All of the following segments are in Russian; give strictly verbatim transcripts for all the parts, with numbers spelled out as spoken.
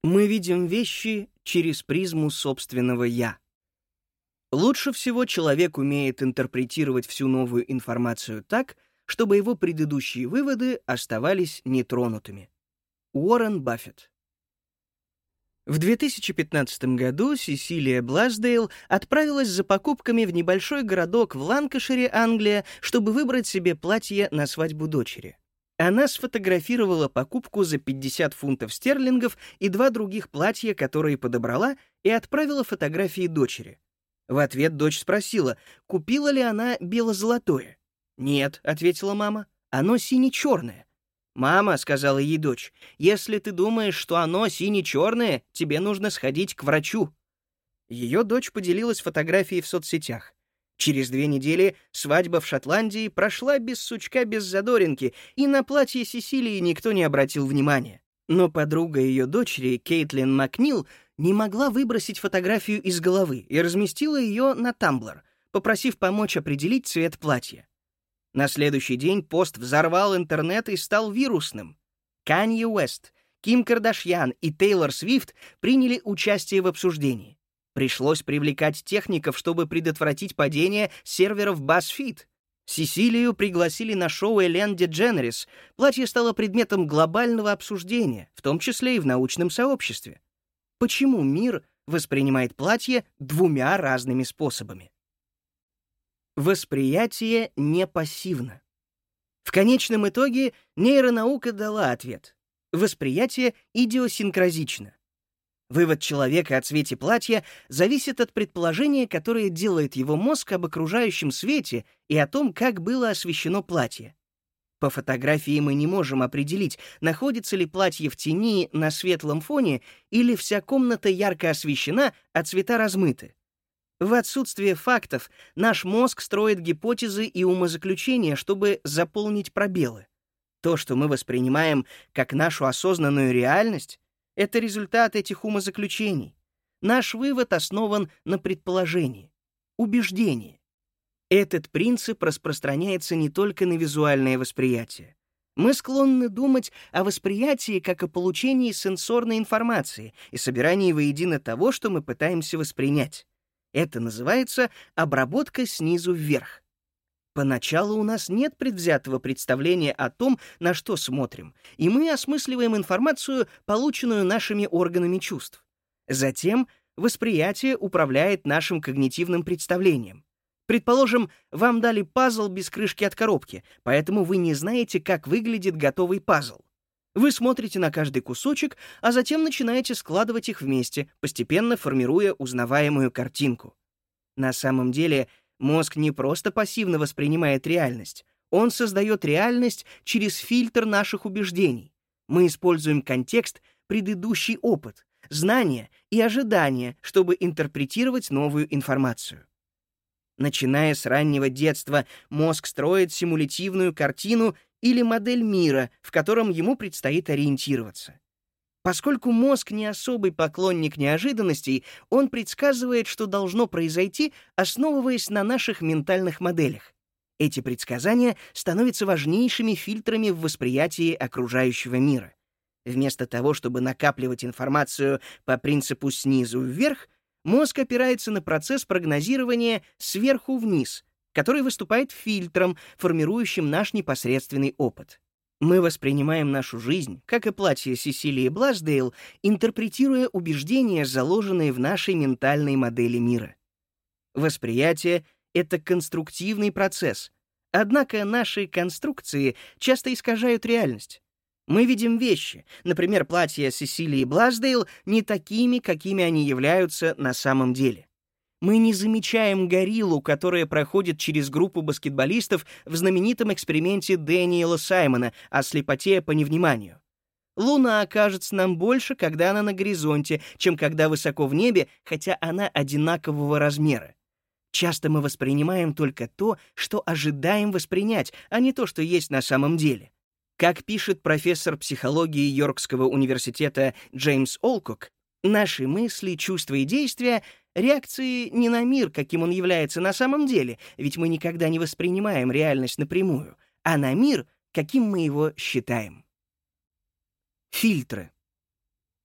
Мы видим вещи через призму собственного «я». Лучше всего человек умеет интерпретировать всю новую информацию так, чтобы его предыдущие выводы оставались нетронутыми. Уоррен Баффет. В две тысячи пятнадцатом году Сесилия Бласдейл отправилась за покупками в небольшой городок в Ланкашире, Англия, чтобы выбрать себе платье на свадьбу дочери. Она сфотографировала покупку за пятьдесят фунтов стерлингов и два других платья, которые подобрала, и отправила фотографии дочери. В ответ дочь спросила, купила ли она бело-золотое. «Нет», — ответила мама, — «оно сине-черное». «Мама», — сказала ей дочь, — «если ты думаешь, что оно сине-черное, тебе нужно сходить к врачу». Ее дочь поделилась фотографией в соцсетях. Через две недели свадьба в Шотландии прошла без сучка, без задоринки, и на платье Сесилии никто не обратил внимания. Но подруга ее дочери, Кейтлин Макнил, не могла выбросить фотографию из головы и разместила ее на Tumblr, попросив помочь определить цвет платья. На следующий день пост взорвал интернет и стал вирусным. Канье Уэст, Ким Кардашьян и Тейлор Свифт приняли участие в обсуждении. Пришлось привлекать техников, чтобы предотвратить падение серверов BuzzFeed. Сесилию пригласили на шоу Эллен Дедженерис. Платье стало предметом глобального обсуждения, в том числе и в научном сообществе. Почему мир воспринимает платье двумя разными способами? Восприятие не пассивно. В конечном итоге нейронаука дала ответ. Восприятие идиосинкразично. Вывод человека о цвете платья зависит от предположения, которое делает его мозг об окружающем свете и о том, как было освещено платье. По фотографии мы не можем определить, находится ли платье в тени на светлом фоне или вся комната ярко освещена, а цвета размыты. В отсутствие фактов наш мозг строит гипотезы и умозаключения, чтобы заполнить пробелы. То, что мы воспринимаем как нашу осознанную реальность, это результат этих умозаключений. Наш вывод основан на предположении, убеждении. Этот принцип распространяется не только на визуальное восприятие. Мы склонны думать о восприятии как о получении сенсорной информации и собирании воедино того, что мы пытаемся воспринять. Это называется обработка снизу вверх. Поначалу у нас нет предвзятого представления о том, на что смотрим, и мы осмысливаем информацию, полученную нашими органами чувств. Затем восприятие управляет нашим когнитивным представлением. Предположим, вам дали пазл без крышки от коробки, поэтому вы не знаете, как выглядит готовый пазл. Вы смотрите на каждый кусочек, а затем начинаете складывать их вместе, постепенно формируя узнаваемую картинку. На самом деле, мозг не просто пассивно воспринимает реальность, он создает реальность через фильтр наших убеждений. Мы используем контекст, предыдущий опыт, знания и ожидания, чтобы интерпретировать новую информацию. Начиная с раннего детства, мозг строит симулятивную картину или модель мира, в котором ему предстоит ориентироваться. Поскольку мозг не особый поклонник неожиданностей, он предсказывает, что должно произойти, основываясь на наших ментальных моделях. Эти предсказания становятся важнейшими фильтрами в восприятии окружающего мира. Вместо того, чтобы накапливать информацию по принципу снизу вверх, мозг опирается на процесс прогнозирования сверху вниз, который выступает фильтром, формирующим наш непосредственный опыт. Мы воспринимаем нашу жизнь, как и платье Сесилии Бласдейл, интерпретируя убеждения, заложенные в нашей ментальной модели мира. Восприятие — это конструктивный процесс, однако наши конструкции часто искажают реальность. Мы видим вещи, например, платья Сесилии Бласдейл, не такими, какими они являются на самом деле. Мы не замечаем гориллу, которая проходит через группу баскетболистов в знаменитом эксперименте Дэниела Саймона о слепоте по невниманию. Луна кажется нам больше, когда она на горизонте, чем когда высоко в небе, хотя она одинакового размера. Часто мы воспринимаем только то, что ожидаем воспринять, а не то, что есть на самом деле. Как пишет профессор психологии Йоркского университета Джеймс Олкок, наши мысли, чувства и действия — реакции не на мир, каким он является на самом деле, ведь мы никогда не воспринимаем реальность напрямую, а на мир, каким мы его считаем. Фильтры.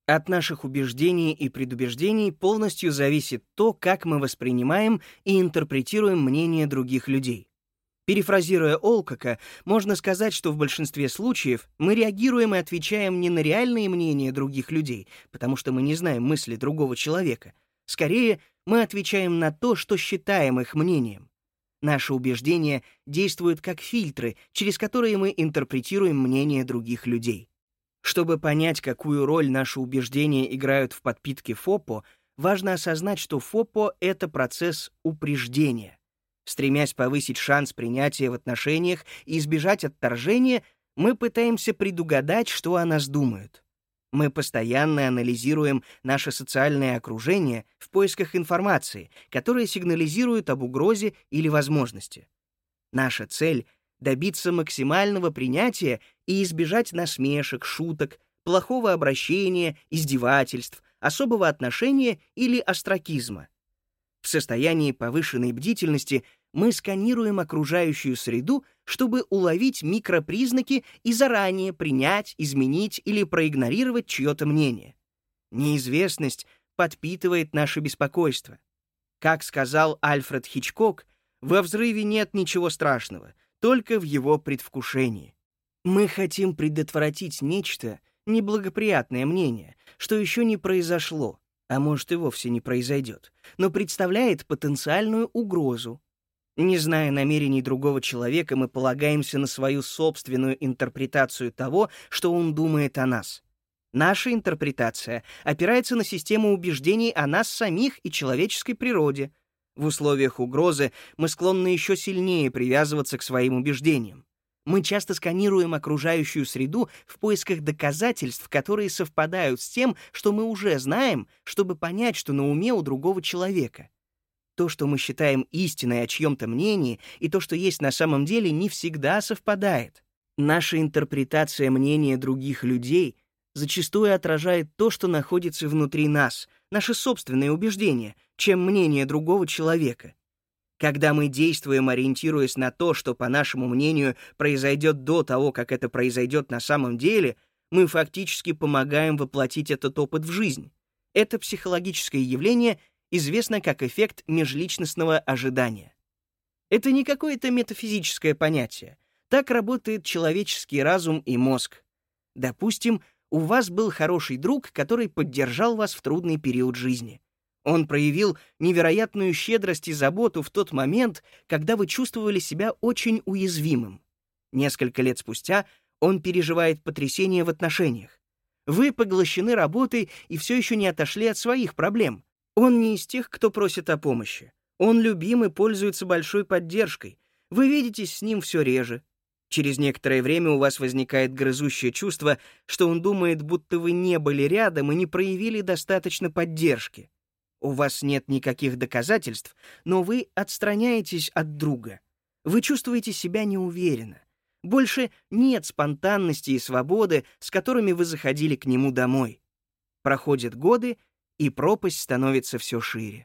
От наших убеждений и предубеждений полностью зависит то, как мы воспринимаем и интерпретируем мнение других людей. Перефразируя Олкока, можно сказать, что в большинстве случаев мы реагируем и отвечаем не на реальные мнения других людей, потому что мы не знаем мысли другого человека. Скорее, мы отвечаем на то, что считаем их мнением. Наши убеждения действуют как фильтры, через которые мы интерпретируем мнение других людей. Чтобы понять, какую роль наши убеждения играют в подпитке ФОПО, важно осознать, что ФОПО — это процесс упреждения. Стремясь повысить шанс принятия в отношениях и избежать отторжения, мы пытаемся предугадать, что о нас думают. Мы постоянно анализируем наше социальное окружение в поисках информации, которая сигнализирует об угрозе или возможности. Наша цель — добиться максимального принятия и избежать насмешек, шуток, плохого обращения, издевательств, особого отношения или остракизма. В состоянии повышенной бдительности мы сканируем окружающую среду, чтобы уловить микропризнаки и заранее принять, изменить или проигнорировать чье-то мнение. Неизвестность подпитывает наше беспокойство. Как сказал Альфред Хичкок, во взрыве нет ничего страшного, только в его предвкушении. Мы хотим предотвратить нечто, неблагоприятное мнение, что еще не произошло, а может и вовсе не произойдет, но представляет потенциальную угрозу. Не зная намерений другого человека, мы полагаемся на свою собственную интерпретацию того, что он думает о нас. Наша интерпретация опирается на систему убеждений о нас самих и человеческой природе. В условиях угрозы мы склонны еще сильнее привязываться к своим убеждениям. Мы часто сканируем окружающую среду в поисках доказательств, которые совпадают с тем, что мы уже знаем, чтобы понять, что на уме у другого человека. То, что мы считаем истиной о чьем-то мнении, и то, что есть на самом деле, не всегда совпадает. Наша интерпретация мнения других людей зачастую отражает то, что находится внутри нас, наши собственные убеждения, чем мнение другого человека. Когда мы действуем, ориентируясь на то, что, по нашему мнению, произойдет до того, как это произойдет на самом деле, мы фактически помогаем воплотить этот опыт в жизнь. Это психологическое явление известно как эффект межличностного ожидания. Это не какое-то метафизическое понятие. Так работает человеческий разум и мозг. Допустим, у вас был хороший друг, который поддержал вас в трудный период жизни. Он проявил невероятную щедрость и заботу в тот момент, когда вы чувствовали себя очень уязвимым. Несколько лет спустя он переживает потрясение в отношениях. Вы поглощены работой и все еще не отошли от своих проблем. Он не из тех, кто просит о помощи. Он любим и пользуется большой поддержкой. Вы видитесь с ним все реже. Через некоторое время у вас возникает грызущее чувство, что он думает, будто вы не были рядом и не проявили достаточно поддержки. У вас нет никаких доказательств, но вы отстраняетесь от друга. Вы чувствуете себя неуверенно. Больше нет спонтанности и свободы, с которыми вы заходили к нему домой. Проходят годы, и пропасть становится все шире.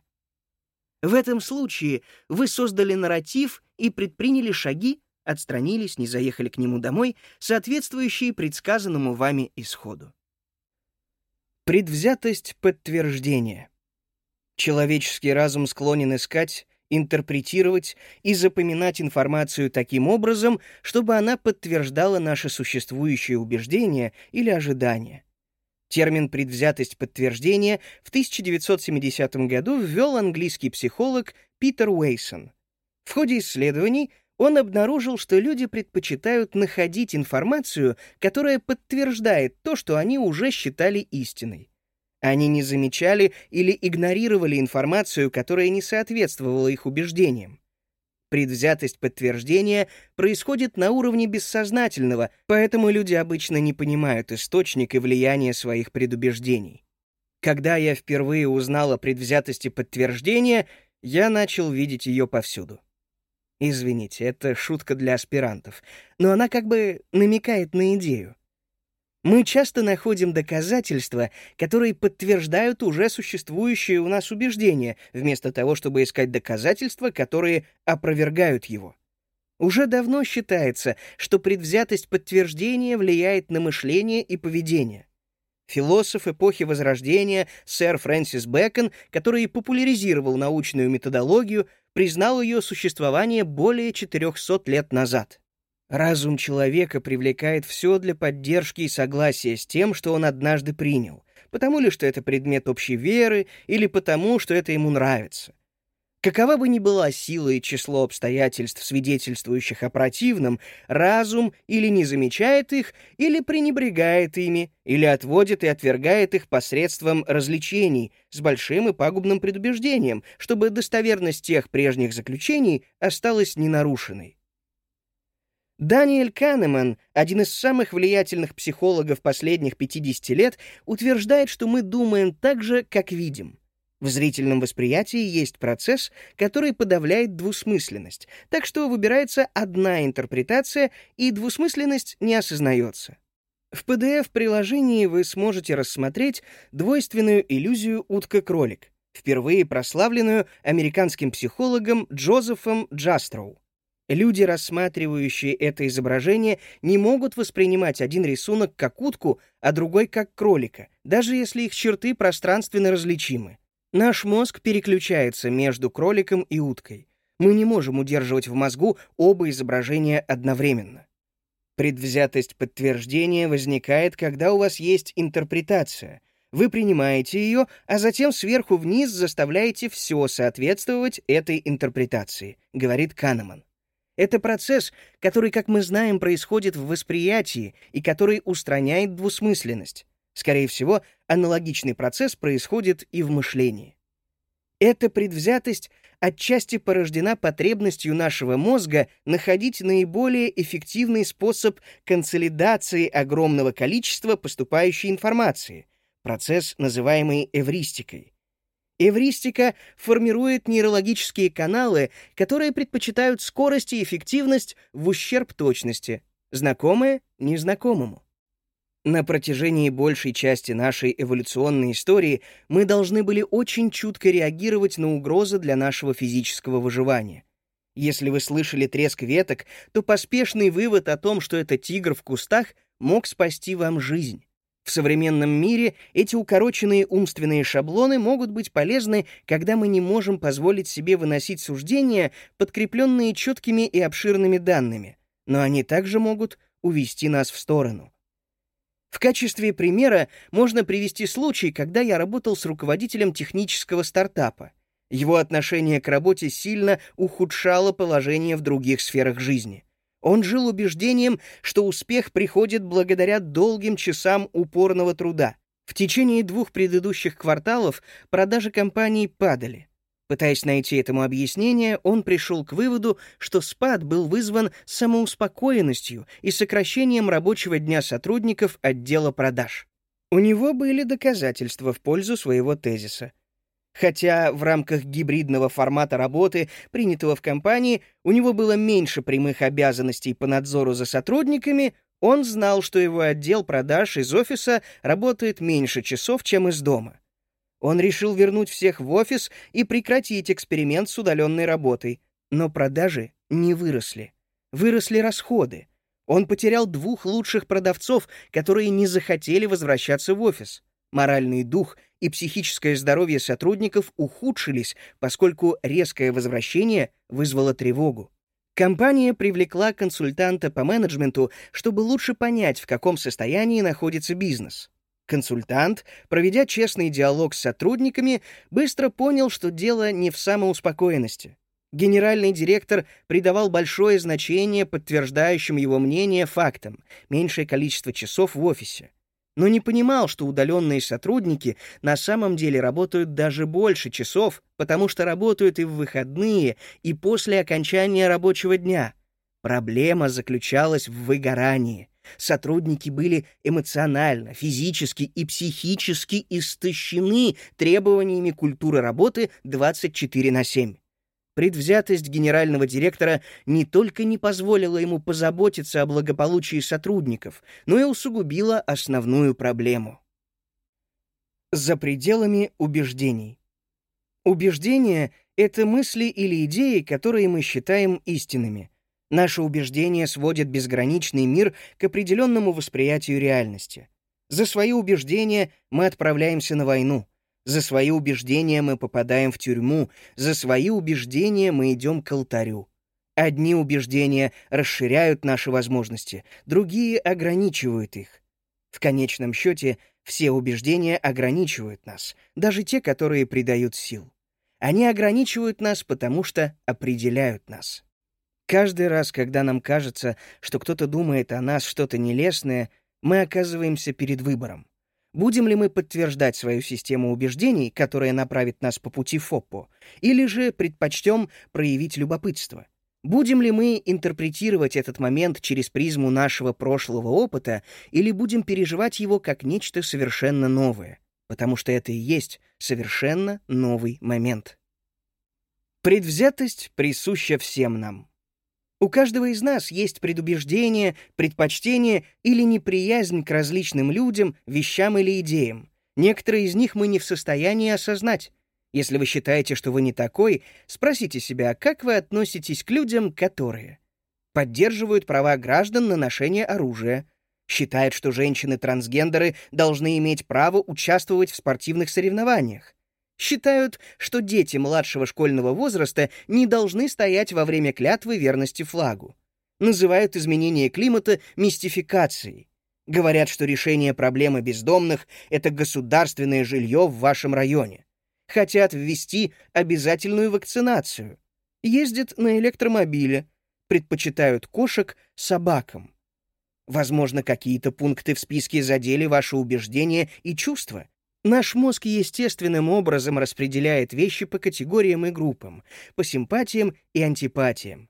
В этом случае вы создали нарратив и предприняли шаги, отстранились, не заехали к нему домой, соответствующие предсказанному вами исходу. Предвзятость подтверждения. Человеческий разум склонен искать, интерпретировать и запоминать информацию таким образом, чтобы она подтверждала наши существующие убеждения или ожидания. Термин «предвзятость подтверждения» в тысяча девятьсот семидесятом году ввел английский психолог Питер Уэйсон. В ходе исследований он обнаружил, что люди предпочитают находить информацию, которая подтверждает то, что они уже считали истиной. Они не замечали или игнорировали информацию, которая не соответствовала их убеждениям. Предвзятость подтверждения происходит на уровне бессознательного, поэтому люди обычно не понимают источник и влияние своих предубеждений. Когда я впервые узнал о предвзятости подтверждения, я начал видеть ее повсюду. Извините, это шутка для аспирантов, но она как бы намекает на идею. Мы часто находим доказательства, которые подтверждают уже существующие у нас убеждения, вместо того, чтобы искать доказательства, которые опровергают его. Уже давно считается, что предвзятость подтверждения влияет на мышление и поведение. Философ эпохи Возрождения сэр Фрэнсис Бэкон, который популяризировал научную методологию, признал ее существование более четырехсот лет назад. Разум человека привлекает все для поддержки и согласия с тем, что он однажды принял, потому ли, что это предмет общей веры, или потому, что это ему нравится. Какова бы ни была сила и число обстоятельств, свидетельствующих о противном, разум или не замечает их, или пренебрегает ими, или отводит и отвергает их посредством развлечений с большим и пагубным предубеждением, чтобы достоверность тех прежних заключений осталась ненарушенной. Даниэль Канеман, один из самых влиятельных психологов последних пятидесяти лет, утверждает, что мы думаем так же, как видим. В зрительном восприятии есть процесс, который подавляет двусмысленность, так что выбирается одна интерпретация, и двусмысленность не осознается. В пи ди эф-приложении вы сможете рассмотреть двойственную иллюзию утка-кролик, впервые прославленную американским психологом Джозефом Джастроу. Люди, рассматривающие это изображение, не могут воспринимать один рисунок как утку, а другой как кролика, даже если их черты пространственно различимы. Наш мозг переключается между кроликом и уткой. Мы не можем удерживать в мозгу оба изображения одновременно. Предвзятость подтверждения возникает, когда у вас есть интерпретация. Вы принимаете ее, а затем сверху вниз заставляете все соответствовать этой интерпретации, говорит Канеман. Это процесс, который, как мы знаем, происходит в восприятии и который устраняет двусмысленность. Скорее всего, аналогичный процесс происходит и в мышлении. Эта предвзятость отчасти порождена потребностью нашего мозга находить наиболее эффективный способ консолидации огромного количества поступающей информации, процесс, называемый эвристикой. Эвристика формирует нейрологические каналы, которые предпочитают скорость и эффективность в ущерб точности, знакомое незнакомому. На протяжении большей части нашей эволюционной истории мы должны были очень чутко реагировать на угрозы для нашего физического выживания. Если вы слышали треск веток, то поспешный вывод о том, что это тигр в кустах, мог спасти вам жизнь. В современном мире эти укороченные умственные шаблоны могут быть полезны, когда мы не можем позволить себе выносить суждения, подкрепленные четкими и обширными данными, но они также могут увести нас в сторону. В качестве примера можно привести случай, когда я работал с руководителем технического стартапа. Его отношение к работе сильно ухудшало положение в других сферах жизни. Он жил убеждением, что успех приходит благодаря долгим часам упорного труда. В течение двух предыдущих кварталов продажи компании падали. Пытаясь найти этому объяснение, он пришел к выводу, что спад был вызван самоуспокоенностью и сокращением рабочего дня сотрудников отдела продаж. У него были доказательства в пользу своего тезиса. Хотя в рамках гибридного формата работы, принятого в компании, у него было меньше прямых обязанностей по надзору за сотрудниками, он знал, что его отдел продаж из офиса работает меньше часов, чем из дома. Он решил вернуть всех в офис и прекратить эксперимент с удаленной работой. Но продажи не выросли. Выросли расходы. Он потерял двух лучших продавцов, которые не захотели возвращаться в офис. Моральный дух и психическое здоровье сотрудников ухудшились, поскольку резкое возвращение вызвало тревогу. Компания привлекла консультанта по менеджменту, чтобы лучше понять, в каком состоянии находится бизнес. Консультант, проведя честный диалог с сотрудниками, быстро понял, что дело не в самоуспокоенности. Генеральный директор придавал большое значение подтверждающим его мнение фактам, меньшее количество часов в офисе. Но не понимал, что удаленные сотрудники на самом деле работают даже больше часов, потому что работают и в выходные, и после окончания рабочего дня. Проблема заключалась в выгорании. Сотрудники были эмоционально, физически и психически истощены требованиями культуры работы двадцать четыре на семь. Предвзятость генерального директора не только не позволила ему позаботиться о благополучии сотрудников, но и усугубила основную проблему. За пределами убеждений. Убеждения — это мысли или идеи, которые мы считаем истинными. Наши убеждения сводят безграничный мир к определенному восприятию реальности. За свои убеждения мы отправляемся на войну. За свои убеждения мы попадаем в тюрьму. За свои убеждения мы идем к алтарю. Одни убеждения расширяют наши возможности, другие ограничивают их. В конечном счете, все убеждения ограничивают нас, даже те, которые придают сил. Они ограничивают нас, потому что определяют нас. Каждый раз, когда нам кажется, что кто-то думает о нас что-то нелестное, мы оказываемся перед выбором. Будем ли мы подтверждать свою систему убеждений, которая направит нас по пути Фоппо, или же предпочтем проявить любопытство? Будем ли мы интерпретировать этот момент через призму нашего прошлого опыта, или будем переживать его как нечто совершенно новое? Потому что это и есть совершенно новый момент. Предвзятость присуща всем нам. У каждого из нас есть предубеждение, предпочтение или неприязнь к различным людям, вещам или идеям. Некоторые из них мы не в состоянии осознать. Если вы считаете, что вы не такой, спросите себя, как вы относитесь к людям, которые поддерживают права граждан на ношение оружия, считают, что женщины-трансгендеры должны иметь право участвовать в спортивных соревнованиях, считают, что дети младшего школьного возраста не должны стоять во время клятвы верности флагу, называют изменение климата мистификацией, говорят, что решение проблемы бездомных — это государственное жилье в вашем районе, хотят ввести обязательную вакцинацию, ездят на электромобиле, предпочитают кошек собакам. Возможно, какие-то пункты в списке задели ваши убеждения и чувства. Наш мозг естественным образом распределяет вещи по категориям и группам, по симпатиям и антипатиям.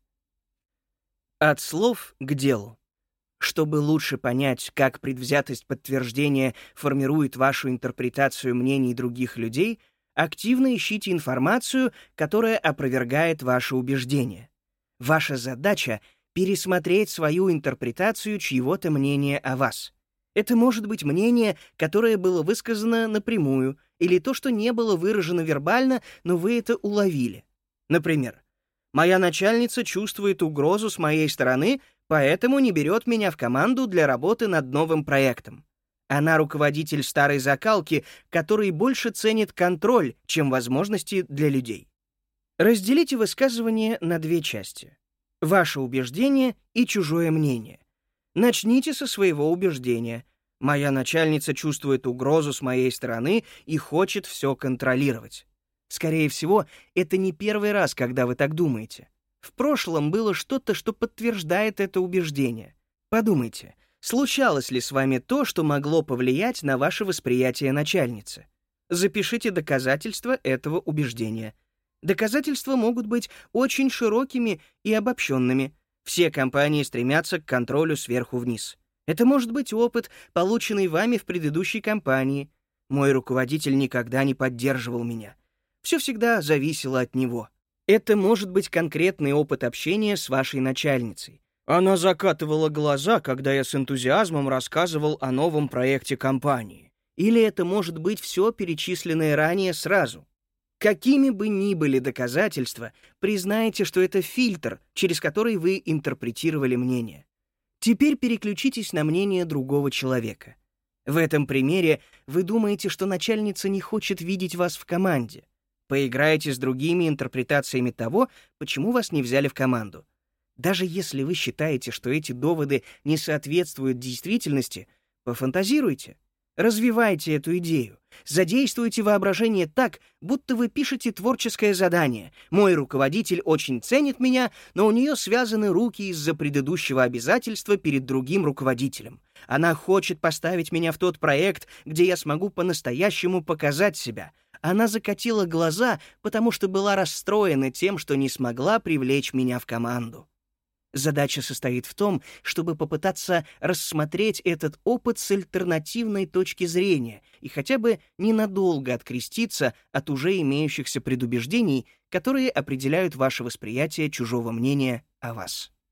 От слов к делу. Чтобы лучше понять, как предвзятость подтверждения формирует вашу интерпретацию мнений других людей, активно ищите информацию, которая опровергает ваши убеждения. Ваша задача — пересмотреть свою интерпретацию чьего-то мнения о вас. Это может быть мнение, которое было высказано напрямую, или то, что не было выражено вербально, но вы это уловили. Например, «Моя начальница чувствует угрозу с моей стороны, поэтому не берет меня в команду для работы над новым проектом. Она руководитель старой закалки, который больше ценит контроль, чем возможности для людей». Разделите высказывание на две части. Ваше убеждение и чужое мнение. Начните со своего убеждения. «Моя начальница чувствует угрозу с моей стороны и хочет все контролировать». Скорее всего, это не первый раз, когда вы так думаете. В прошлом было что-то, что подтверждает это убеждение. Подумайте, случалось ли с вами то, что могло повлиять на ваше восприятие начальницы? Запишите доказательства этого убеждения. Доказательства могут быть очень широкими и обобщенными. Все компании стремятся к контролю сверху вниз. Это может быть опыт, полученный вами в предыдущей компании. Мой руководитель никогда не поддерживал меня. Все всегда зависело от него. Это может быть конкретный опыт общения с вашей начальницей. Она закатывала глаза, когда я с энтузиазмом рассказывал о новом проекте компании. Или это может быть все перечисленное ранее сразу. Какими бы ни были доказательства, признайте, что это фильтр, через который вы интерпретировали мнение. Теперь переключитесь на мнение другого человека. В этом примере вы думаете, что начальница не хочет видеть вас в команде. Поиграйте с другими интерпретациями того, почему вас не взяли в команду. Даже если вы считаете, что эти доводы не соответствуют действительности, пофантазируйте. Развивайте эту идею. Задействуйте воображение так, будто вы пишете творческое задание. Мой руководитель очень ценит меня, но у нее связаны руки из-за предыдущего обязательства перед другим руководителем. Она хочет поставить меня в тот проект, где я смогу по-настоящему показать себя. Она закатила глаза, потому что была расстроена тем, что не смогла привлечь меня в команду. Задача состоит в том, чтобы попытаться рассмотреть этот опыт с альтернативной точки зрения и хотя бы ненадолго откреститься от уже имеющихся предубеждений, которые определяют ваше восприятие чужого мнения о вас.